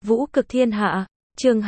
Vũ cực thiên hạ, chương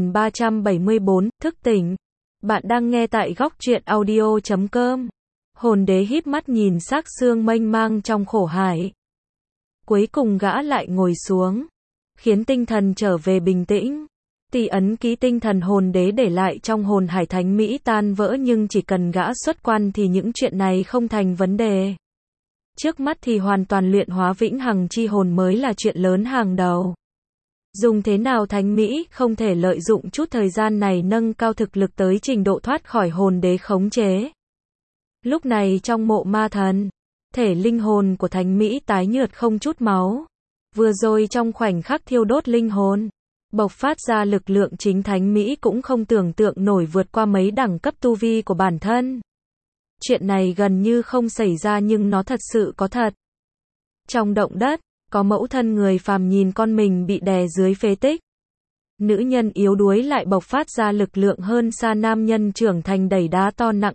2374, thức tỉnh. Bạn đang nghe tại góc truyện audio.com. Hồn đế híp mắt nhìn xác xương mênh mang trong khổ hải. Cuối cùng gã lại ngồi xuống, khiến tinh thần trở về bình tĩnh. Tỷ ấn ký tinh thần hồn đế để lại trong hồn hải thánh mỹ tan vỡ, nhưng chỉ cần gã xuất quan thì những chuyện này không thành vấn đề. Trước mắt thì hoàn toàn luyện hóa vĩnh hằng chi hồn mới là chuyện lớn hàng đầu. Dùng thế nào thánh mỹ không thể lợi dụng chút thời gian này nâng cao thực lực tới trình độ thoát khỏi hồn đế khống chế. Lúc này trong mộ ma thần, thể linh hồn của thánh mỹ tái nhợt không chút máu. Vừa rồi trong khoảnh khắc thiêu đốt linh hồn, bộc phát ra lực lượng chính thánh mỹ cũng không tưởng tượng nổi vượt qua mấy đẳng cấp tu vi của bản thân. Chuyện này gần như không xảy ra nhưng nó thật sự có thật. Trong động đất, có mẫu thân người phàm nhìn con mình bị đè dưới phế tích. Nữ nhân yếu đuối lại bộc phát ra lực lượng hơn xa nam nhân trưởng thành đẩy đá to nặng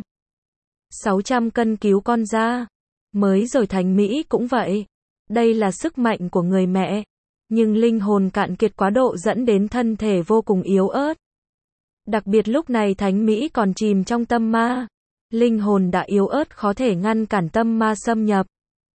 500-600 cân cứu con ra. Mới rồi thánh mỹ cũng vậy. Đây là sức mạnh của người mẹ. Nhưng linh hồn cạn kiệt quá độ dẫn đến thân thể vô cùng yếu ớt. Đặc biệt lúc này thánh mỹ còn chìm trong tâm ma. Linh hồn đã yếu ớt khó thể ngăn cản tâm ma xâm nhập.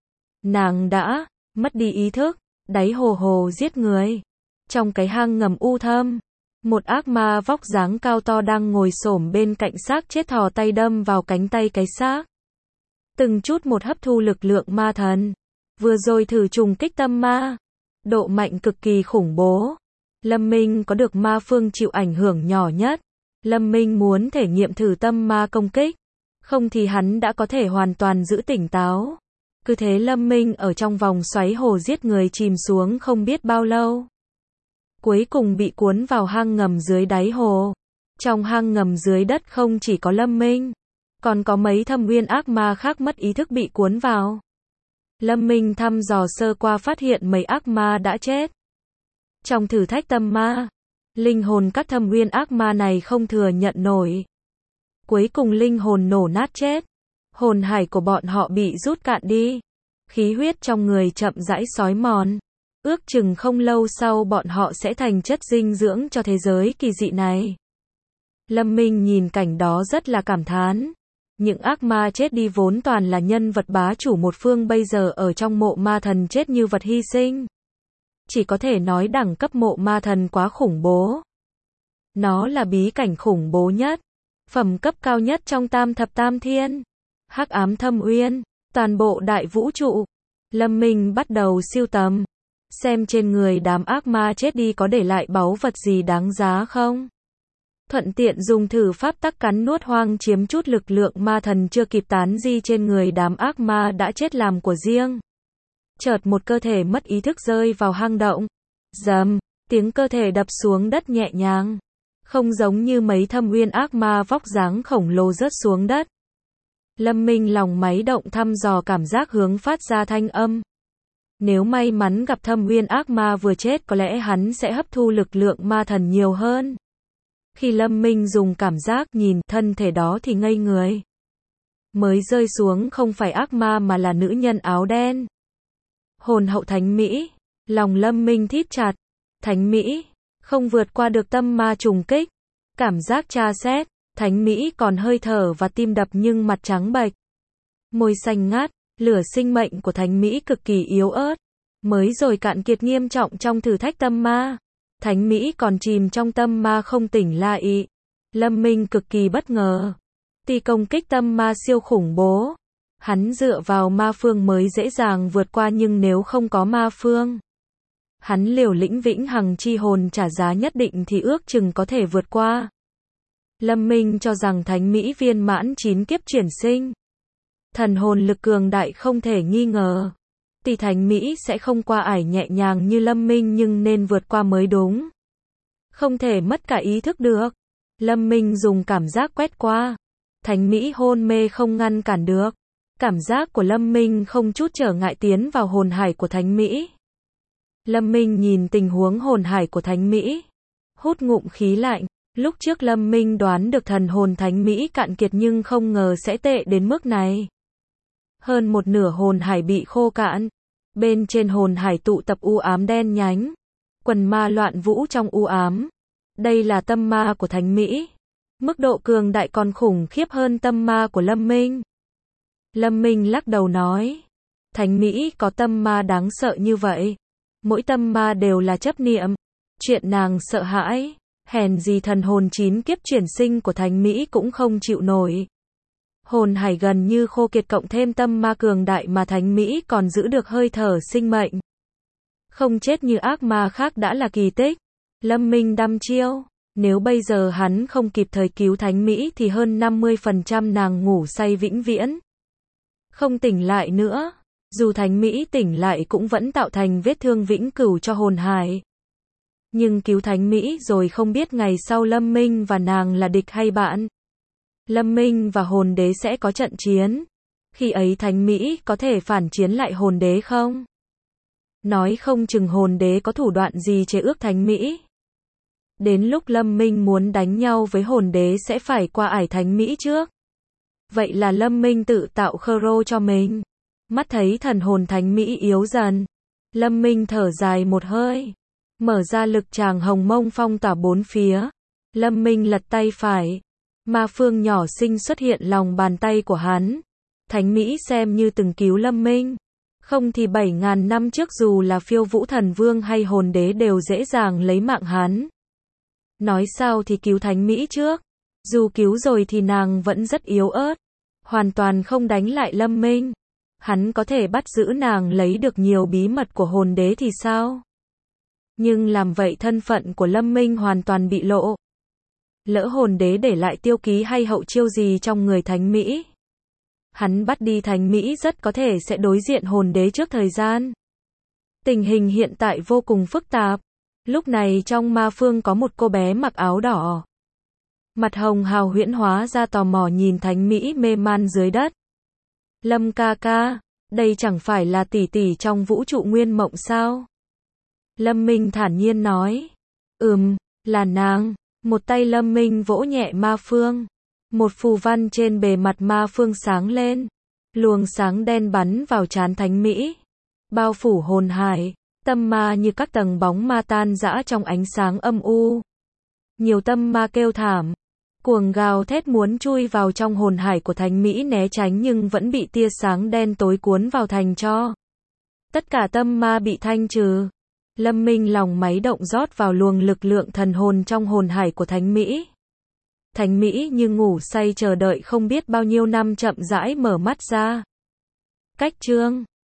Nàng đã mất đi ý thức, đáy hồ hồ giết người. Trong cái hang ngầm u thâm, một ác ma vóc dáng cao to đang ngồi xổm bên cạnh xác chết, thò tay đâm vào cánh tay cái xác. Từng chút một hấp thu lực lượng ma thần. Vừa rồi thử trùng kích tâm ma, độ mạnh cực kỳ khủng bố. Lâm Minh có được ma phương chịu ảnh hưởng nhỏ nhất. Lâm Minh muốn thể nghiệm thử tâm ma công kích, không thì hắn đã có thể hoàn toàn giữ tỉnh táo. Cứ thế Lâm Minh ở trong vòng xoáy hồ giết người chìm xuống không biết bao lâu. Cuối cùng bị cuốn vào hang ngầm dưới đáy hồ. Trong hang ngầm dưới đất không chỉ có Lâm Minh, còn có mấy thâm uyên ác ma khác mất ý thức bị cuốn vào. Lâm Minh thăm dò sơ qua phát hiện mấy ác ma đã chết. Trong thử thách tâm ma, linh hồn các thâm uyên ác ma này không thừa nhận nổi. Cuối cùng linh hồn nổ nát chết. Hồn hải của bọn họ bị rút cạn đi. Khí huyết trong người chậm rãi xói mòn. Ước chừng không lâu sau bọn họ sẽ thành chất dinh dưỡng cho thế giới kỳ dị này. Lâm Minh nhìn cảnh đó rất là cảm thán. Những ác ma chết đi vốn toàn là nhân vật bá chủ một phương, bây giờ ở trong mộ ma thần chết như vật hy sinh. Chỉ có thể nói đẳng cấp mộ ma thần quá khủng bố. Nó là bí cảnh khủng bố nhất, phẩm cấp cao nhất trong tam thập tam thiên. Hắc ám thâm uyên, toàn bộ đại vũ trụ. Lâm Minh bắt đầu siêu tầm, xem trên người đám ác ma chết đi có để lại báu vật gì đáng giá không. Thuận tiện dùng thử pháp tắc cắn nuốt hoang chiếm chút lực lượng ma thần chưa kịp tán di trên người đám ác ma đã chết làm của riêng. Chợt một cơ thể mất ý thức rơi vào hang động. Dầm, tiếng cơ thể đập xuống đất nhẹ nhàng. Không giống như mấy thâm uyên ác ma vóc dáng khổng lồ rớt xuống đất. Lâm Minh lòng máy động thăm dò cảm giác hướng phát ra thanh âm. Nếu may mắn gặp thâm uyên ác ma vừa chết có lẽ hắn sẽ hấp thu lực lượng ma thần nhiều hơn. Khi Lâm Minh dùng cảm giác nhìn thân thể đó thì ngây người. Mới rơi xuống không phải ác ma mà là nữ nhân áo đen. Hồn hậu thánh mỹ. Lòng Lâm Minh thít chặt. Thánh mỹ không vượt qua được tâm ma trùng kích. Cảm giác tra xét. Thánh mỹ còn hơi thở và tim đập nhưng mặt trắng bệch. Môi xanh ngắt. Lửa sinh mệnh của thánh mỹ cực kỳ yếu ớt. Mới rồi cạn kiệt nghiêm trọng trong thử thách tâm ma. Thánh mỹ còn chìm trong tâm ma không tỉnh lại. Lâm Minh cực kỳ bất ngờ. Tỷ công kích tâm ma siêu khủng bố. Hắn dựa vào ma phương mới dễ dàng vượt qua, nhưng nếu không có ma phương, hắn liều lĩnh vĩnh hằng chi hồn trả giá nhất định thì ước chừng có thể vượt qua. Lâm Minh cho rằng thánh mỹ viên mãn 9 kiếp chuyển sinh. Thần hồn lực cường đại không thể nghi ngờ. Tỷ thánh mỹ sẽ không qua ải nhẹ nhàng như Lâm Minh nhưng nên vượt qua mới đúng. Không thể mất cả ý thức được. Lâm Minh dùng cảm giác quét qua. Thánh mỹ hôn mê không ngăn cản được. Cảm giác của Lâm Minh không chút trở ngại tiến vào hồn hải của thánh mỹ. Lâm Minh nhìn tình huống hồn hải của thánh mỹ. Hút ngụm khí lạnh. Lúc trước Lâm Minh đoán được thần hồn thánh mỹ cạn kiệt nhưng không ngờ sẽ tệ đến mức này. Hơn một nửa hồn hải bị khô cạn. Bên trên hồn hải tụ tập u ám đen nhánh. Quần ma loạn vũ trong u ám. Đây là tâm ma của Thánh Mỹ. Mức độ cường đại còn khủng khiếp hơn tâm ma của Lâm Minh. Lâm Minh lắc đầu nói. Thánh Mỹ có tâm ma đáng sợ như vậy. Mỗi tâm ma đều là chấp niệm. Chuyện nàng sợ hãi. Hèn gì thần hồn 9 kiếp chuyển sinh của Thánh Mỹ cũng không chịu nổi. Hồn hải gần như khô kiệt cộng thêm tâm ma cường đại mà Thánh Mỹ còn giữ được hơi thở sinh mệnh. Không chết như ác ma khác đã là kỳ tích. Lâm Minh đăm chiêu. Nếu bây giờ hắn không kịp thời cứu Thánh Mỹ thì hơn 50% nàng ngủ say vĩnh viễn. Không tỉnh lại nữa. Dù Thánh Mỹ tỉnh lại cũng vẫn tạo thành vết thương vĩnh cửu cho hồn hải. Nhưng cứu Thánh Mỹ rồi không biết ngày sau Lâm Minh và nàng là địch hay bạn. Lâm Minh và hồn đế sẽ có trận chiến. Khi ấy Thánh Mỹ có thể phản chiến lại hồn đế không? Nói không chừng hồn đế có thủ đoạn gì chế ước Thánh Mỹ. Đến lúc Lâm Minh muốn đánh nhau với hồn đế sẽ phải qua ải Thánh Mỹ trước. Vậy là Lâm Minh tự tạo khơ rô cho mình. Mắt thấy thần hồn Thánh Mỹ yếu dần. Lâm Minh thở dài một hơi. Mở ra lực tràng hồng mông phong tỏa bốn phía. Lâm Minh lật tay phải. Ma phương nhỏ xinh xuất hiện lòng bàn tay của hắn. Thánh Mỹ xem như từng cứu Lâm Minh. Không thì 7.000 năm trước dù là Phiêu Vũ Thần Vương hay hồn đế đều dễ dàng lấy mạng hắn. Nói sao thì cứu Thánh Mỹ trước. Dù cứu rồi thì nàng vẫn rất yếu ớt. Hoàn toàn không đánh lại Lâm Minh. Hắn có thể bắt giữ nàng lấy được nhiều bí mật của hồn đế thì sao? Nhưng làm vậy thân phận của Lâm Minh hoàn toàn bị lộ. Lỡ hồn đế để lại tiêu ký hay hậu chiêu gì trong người Thánh Mỹ. Hắn bắt đi Thánh Mỹ rất có thể sẽ đối diện hồn đế trước thời gian. Tình hình hiện tại vô cùng phức tạp. Lúc này trong ma phương có một cô bé mặc áo đỏ. Mặt hồng hào huyễn hóa ra tò mò nhìn Thánh Mỹ mê man dưới đất. Lâm ca ca, đây chẳng phải là tỷ tỷ trong vũ trụ nguyên mộng sao? Lâm Minh thản nhiên nói. Là nàng. Một tay Lâm Minh vỗ nhẹ ma phương. Một phù văn trên bề mặt ma phương sáng lên. Luồng sáng đen bắn vào trán Thánh Mỹ. Bao phủ hồn hải. Tâm ma như các tầng bóng ma tan rã trong ánh sáng âm u. Nhiều tâm ma kêu thảm. Cuồng gào thét muốn chui vào trong hồn hải của Thánh Mỹ né tránh nhưng vẫn bị tia sáng đen tối cuốn vào thành tro. Tất cả tâm ma bị thanh trừ. Lâm Minh lòng máy động rót vào luồng lực lượng thần hồn trong hồn hải của Thánh Mỹ. Thánh Mỹ như ngủ say chờ đợi không biết bao nhiêu năm chậm rãi mở mắt ra. Cách chương